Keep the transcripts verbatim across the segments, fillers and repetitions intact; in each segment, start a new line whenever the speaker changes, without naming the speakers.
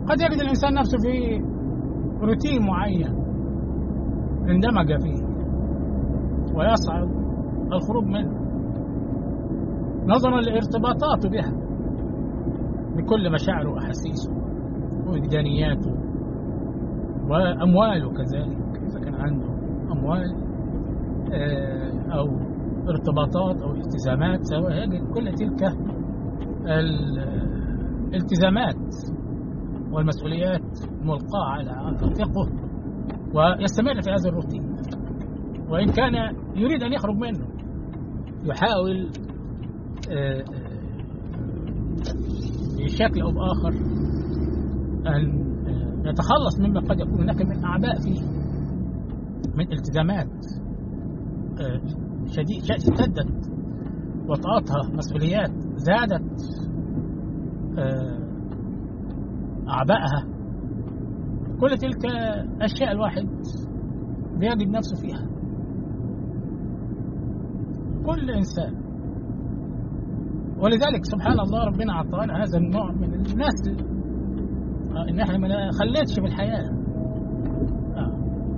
قد يجد الإنسان نفسه في روتين معين اندمج فيه ويصعب الخروج منه نظرا لارتباطاته بها بكل مشاعره وأحاسيسه ووجدانياته وأمواله كذلك إذا كان عنده أموال أو ارتباطات أو التزامات، سواء يجد كل تلك الالتزامات والمسؤوليات ملقاة على عاتقه ويستمر في هذا الروتين، وإن كان يريد أن يخرج منه يحاول بشكل أو بآخر أن يتخلص مما قد يكون هناك من أعباء فيه، من التزامات شديد اشتدت وطأتها، مسؤوليات زادت أعبائها. كل تلك أشياء الواحد بيجد نفسه فيها، كل إنسان. ولذلك سبحان الله ربنا عطانا هذا النوع من الناس إن احنا ما خليتش بالحياة آه.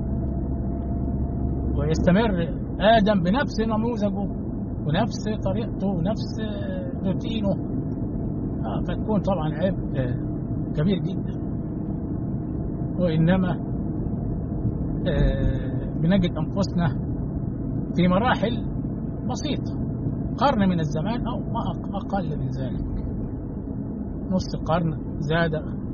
ويستمر آدم بنفس نموذجه ونفس طريقته ونفس روتينه آه. فتكون طبعا عبء كبير جدا. وإنما آه بنجد أنفسنا في مراحل بسيطة، قرن من الزمان أو ما أقل من ذلك، نص قرن زاد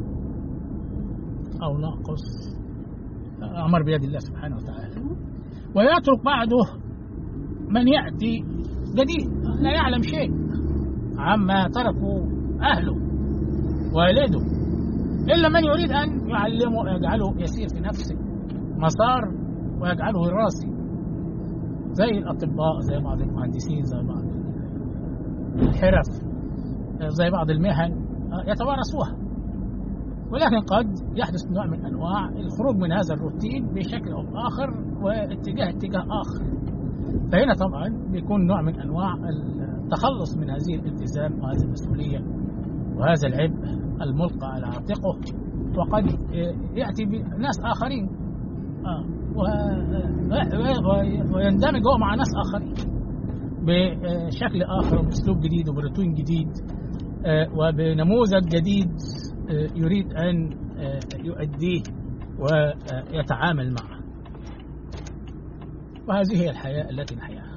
أو ناقص، أمر بيد الله سبحانه وتعالى. ويترك بعده من يأتي جديد لا يعلم شيء عما تركوا أهله والده، إلا من يريد أن يعلمه ويجعله يسير في نفس مسار ويجعله وراثي، زي الأطباء، زي بعض المهندسين، زي بعض الحرف، زي بعض المهن يتوارثوها. ولكن قد يحدث نوع من أنواع الخروج من هذا الروتين بشكل أو آخر واتجاه اتجاه آخر، فهنا طبعا بيكون نوع من أنواع التخلص من هذه الالتزام وهذه المسؤولية وهذا العبء الملقى على عاتقه، وقد يأتي بناس آخرين ويندمج هو مع ناس آخرين بشكل آخر وبأسلوب جديد وبروتين جديد وبنموذج جديد يريد أن يؤديه ويتعامل معه. وهذه هي الحياة التي نحياها.